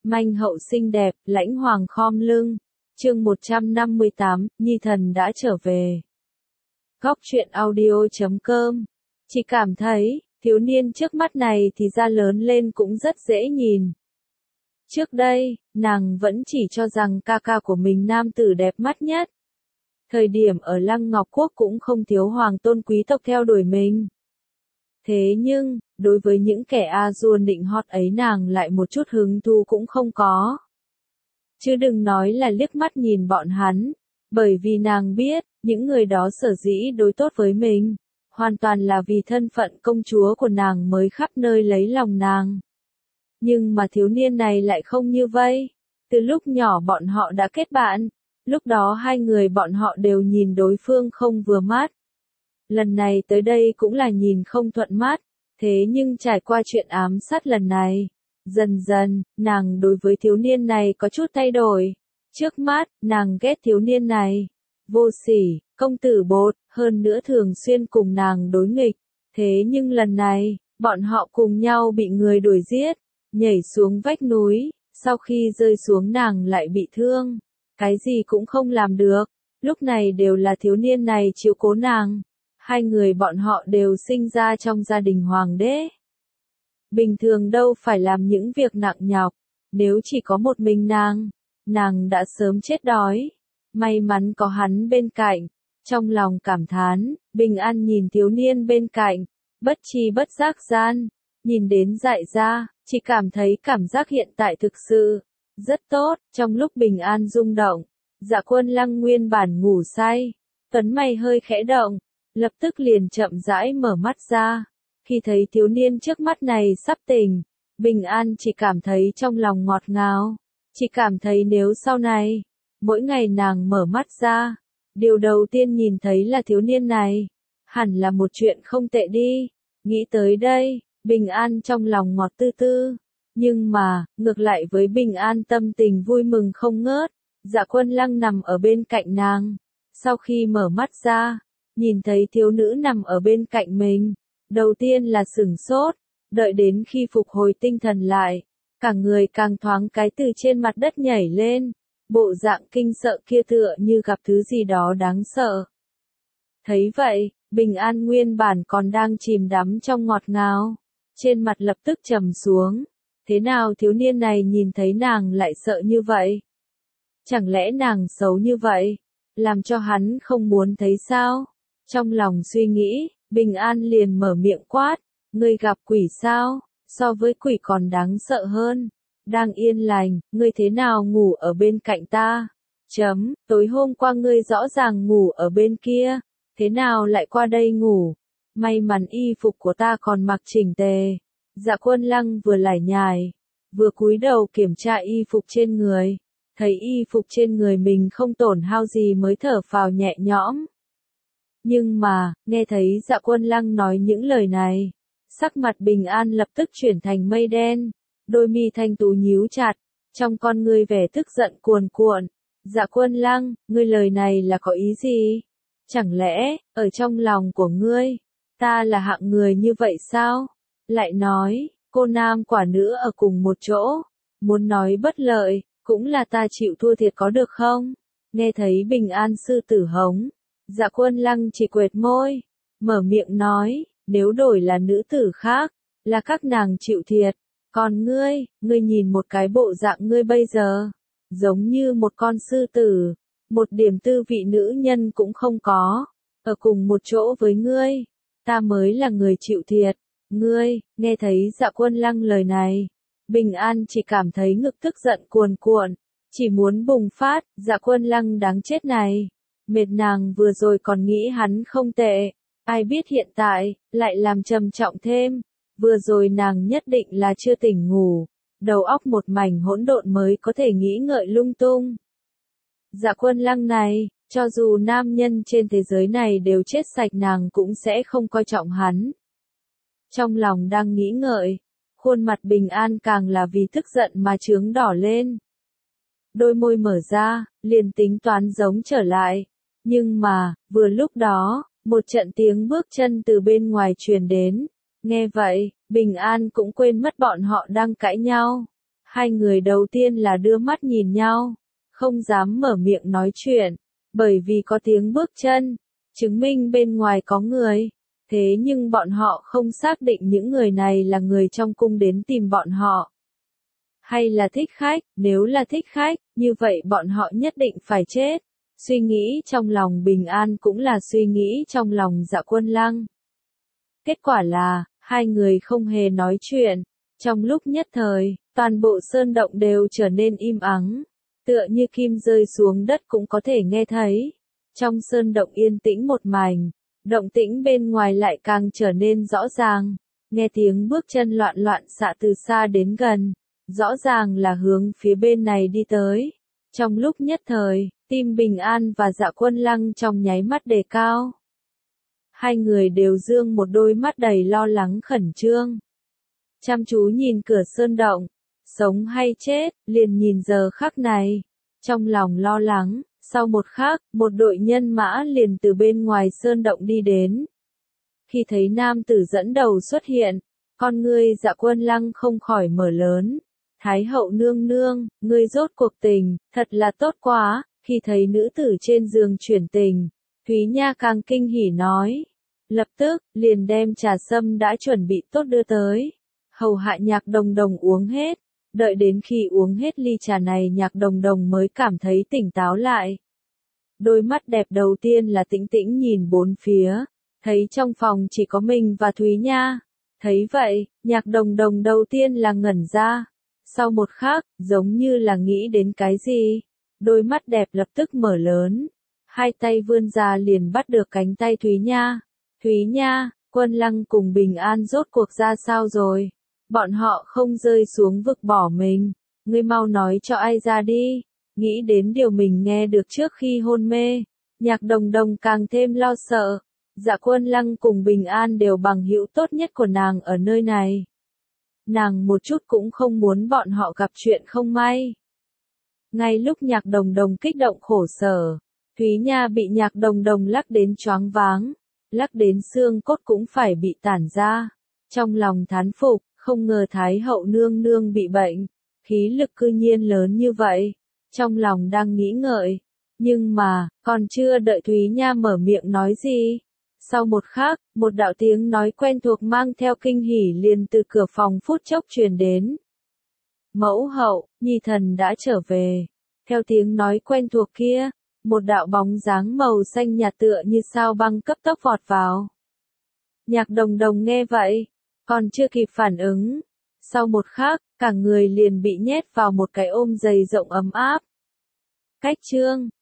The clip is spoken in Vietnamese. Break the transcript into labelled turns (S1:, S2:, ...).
S1: Manh hậu xinh đẹp, lãnh hoàng khom lưng. Chương 158, Nhi thần đã trở về. Góc truyện audio.com. Chỉ cảm thấy, thiếu niên trước mắt này thì ra lớn lên cũng rất dễ nhìn. Trước đây, nàng vẫn chỉ cho rằng ca ca của mình nam tử đẹp mắt nhất. Thời điểm ở Lăng Ngọc Quốc cũng không thiếu hoàng tôn quý tộc theo đuổi mình. Thế nhưng, đối với những kẻ A-dua nịnh hót ấy nàng lại một chút hứng thú cũng không có. Chứ đừng nói là liếc mắt nhìn bọn hắn, bởi vì nàng biết, những người đó sở dĩ đối tốt với mình, hoàn toàn là vì thân phận công chúa của nàng mới khắp nơi lấy lòng nàng. Nhưng mà thiếu niên này lại không như vậy. Từ lúc nhỏ bọn họ đã kết bạn, lúc đó hai người bọn họ đều nhìn đối phương không vừa mắt. Lần này tới đây cũng là nhìn không thuận mắt, thế nhưng trải qua chuyện ám sát lần này, dần dần, nàng đối với thiếu niên này có chút thay đổi. Trước mắt, nàng ghét thiếu niên này. Vô sỉ, công tử bột, hơn nữa thường xuyên cùng nàng đối nghịch. Thế nhưng lần này, bọn họ cùng nhau bị người đuổi giết, nhảy xuống vách núi, sau khi rơi xuống nàng lại bị thương. Cái gì cũng không làm được, lúc này đều là thiếu niên này chiếu cố nàng. Hai người bọn họ đều sinh ra trong gia đình hoàng đế. Bình thường đâu phải làm những việc nặng nhọc, nếu chỉ có một mình nàng đã sớm chết đói. May mắn có hắn bên cạnh, trong lòng cảm thán, bình an nhìn thiếu niên bên cạnh, bất tri bất giác gian, nhìn đến dại ra, chỉ cảm thấy cảm giác hiện tại thực sự rất tốt. Trong lúc bình an rung động, Dạ Quân Lăng nguyên bản ngủ say, tuấn mày hơi khẽ động, lập tức liền chậm rãi mở mắt ra. Khi thấy thiếu niên trước mắt này sắp tỉnh, bình an chỉ cảm thấy trong lòng ngọt ngào, chỉ cảm thấy nếu sau này, mỗi ngày nàng mở mắt ra, điều đầu tiên nhìn thấy là thiếu niên này, hẳn là một chuyện không tệ đi. Nghĩ tới đây, bình an trong lòng ngọt tư tư, nhưng mà, ngược lại với bình an tâm tình vui mừng không ngớt. Dạ Quân Lăng nằm ở bên cạnh nàng, sau khi mở mắt ra, nhìn thấy thiếu nữ nằm ở bên cạnh mình, đầu tiên là sửng sốt, đợi đến khi phục hồi tinh thần lại, cả người càng thoáng cái từ trên mặt đất nhảy lên, bộ dạng kinh sợ kia tựa như gặp thứ gì đó đáng sợ. Thấy vậy, bình an nguyên bản còn đang chìm đắm trong ngọt ngào, trên mặt lập tức trầm xuống. Thế nào thiếu niên này nhìn thấy nàng lại sợ như vậy? Chẳng lẽ nàng xấu như vậy, làm cho hắn không muốn thấy sao? Trong lòng suy nghĩ, bình an liền mở miệng quát, ngươi gặp quỷ sao? So với quỷ còn đáng sợ hơn. Đang yên lành, ngươi thế nào ngủ ở bên cạnh ta? Tối hôm qua ngươi rõ ràng ngủ ở bên kia, thế nào lại qua đây ngủ? May mắn y phục của ta còn mặc chỉnh tề. Dạ Quân Lăng vừa lải nhải, vừa cúi đầu kiểm tra y phục trên người, thấy y phục trên người mình không tổn hao gì mới thở phào nhẹ nhõm. Nhưng mà, nghe thấy Dạ Quân Lăng nói những lời này, sắc mặt bình an lập tức chuyển thành mây đen, đôi mi thanh tú nhíu chặt, trong con ngươi vẻ tức giận cuồn cuộn. Dạ Quân Lăng, ngươi lời này là có ý gì? Chẳng lẽ, ở trong lòng của ngươi, ta là hạng người như vậy sao? Lại nói, cô nam quả nữ ở cùng một chỗ, muốn nói bất lợi, cũng là ta chịu thua thiệt có được không? Nghe thấy bình an sư tử hống, Dạ Quân Lăng chỉ quệt môi, mở miệng nói, nếu đổi là nữ tử khác, là các nàng chịu thiệt, còn ngươi nhìn một cái bộ dạng ngươi bây giờ, giống như một con sư tử, một điểm tư vị nữ nhân cũng không có, ở cùng một chỗ với ngươi, ta mới là người chịu thiệt. Ngươi, nghe thấy Dạ Quân Lăng lời này, bình an chỉ cảm thấy ngực tức giận cuồn cuộn, chỉ muốn bùng phát. Dạ Quân Lăng đáng chết này, mệt nàng vừa rồi còn nghĩ hắn không tệ, ai biết hiện tại, lại làm trầm trọng thêm, vừa rồi nàng nhất định là chưa tỉnh ngủ, đầu óc một mảnh hỗn độn mới có thể nghĩ ngợi lung tung. Dạ Quân Lăng này, cho dù nam nhân trên thế giới này đều chết sạch nàng cũng sẽ không coi trọng hắn. Trong lòng đang nghĩ ngợi, khuôn mặt bình an càng là vì tức giận mà chướng đỏ lên. Đôi môi mở ra, liền tính toán giống trở lại. Nhưng mà, vừa lúc đó, một trận tiếng bước chân từ bên ngoài truyền đến. Nghe vậy, bình an cũng quên mất bọn họ đang cãi nhau. Hai người đầu tiên là đưa mắt nhìn nhau, không dám mở miệng nói chuyện, bởi vì có tiếng bước chân, chứng minh bên ngoài có người. Thế nhưng bọn họ không xác định những người này là người trong cung đến tìm bọn họ. Hay là thích khách, nếu là thích khách, như vậy bọn họ nhất định phải chết. Suy nghĩ trong lòng Bình An cũng là suy nghĩ trong lòng Dạ Quân Lăng. Kết quả là, hai người không hề nói chuyện. Trong lúc nhất thời, toàn bộ sơn động đều trở nên im ắng, tựa như kim rơi xuống đất cũng có thể nghe thấy. Trong sơn động yên tĩnh một mảnh, động tĩnh bên ngoài lại càng trở nên rõ ràng. Nghe tiếng bước chân loạn loạn xạ từ xa đến gần, rõ ràng là hướng phía bên này đi tới. Trong lúc nhất thời, tim Bình An và Dạ Quân Lăng trong nháy mắt đề cao. Hai người đều dương một đôi mắt đầy lo lắng khẩn trương. Chăm chú nhìn cửa sơn động, sống hay chết, liền nhìn giờ khắc này. Trong lòng lo lắng, sau một khắc, một đội nhân mã liền từ bên ngoài sơn động đi đến. Khi thấy nam tử dẫn đầu xuất hiện, con ngươi Dạ Quân Lăng không khỏi mở lớn. Thái hậu nương nương, ngươi rốt cuộc tình, thật là tốt quá. Khi thấy nữ tử trên giường chuyển tình, Thúy Nha càng kinh hỉ nói. Lập tức, liền đem trà sâm đã chuẩn bị tốt đưa tới. Hầu hạ Nhạc Đồng Đồng uống hết. Đợi đến khi uống hết ly trà này Nhạc Đồng Đồng mới cảm thấy tỉnh táo lại. Đôi mắt đẹp đầu tiên là tĩnh tĩnh nhìn bốn phía. Thấy trong phòng chỉ có mình và Thúy Nha. Thấy vậy, Nhạc Đồng Đồng đầu tiên là ngẩn ra. Sau một khắc, giống như là nghĩ đến cái gì. Đôi mắt đẹp lập tức mở lớn. Hai tay vươn ra liền bắt được cánh tay Thúy Nha. Thúy Nha, Quân Lăng cùng Bình An rốt cuộc ra sao rồi? Bọn họ không rơi xuống vực bỏ mình. Ngươi mau nói cho ai ra đi. Nghĩ đến điều mình nghe được trước khi hôn mê. Nhạc Đồng Đồng càng thêm lo sợ. Dạ Quân Lăng cùng Bình An đều bằng hữu tốt nhất của nàng ở nơi này. Nàng một chút cũng không muốn bọn họ gặp chuyện không may. Ngay lúc Nhạc Đồng Đồng kích động khổ sở, Thúy Nha bị Nhạc Đồng Đồng lắc đến choáng váng, lắc đến xương cốt cũng phải bị tản ra. Trong lòng thán phục, không ngờ Thái hậu nương nương bị bệnh, khí lực cư nhiên lớn như vậy. Trong lòng đang nghĩ ngợi, nhưng mà, còn chưa đợi Thúy Nha mở miệng nói gì. Sau một khắc, một đạo tiếng nói quen thuộc mang theo kinh hỉ liền từ cửa phòng phút chốc truyền đến. Mẫu hậu, nhi thần đã trở về. Theo tiếng nói quen thuộc kia, một đạo bóng dáng màu xanh nhạt tựa như sao băng cấp tốc vọt vào. Nhạc Đồng Đồng nghe vậy, còn chưa kịp phản ứng. Sau một khắc, cả người liền bị nhét vào một cái ôm dày rộng ấm áp. Cách chương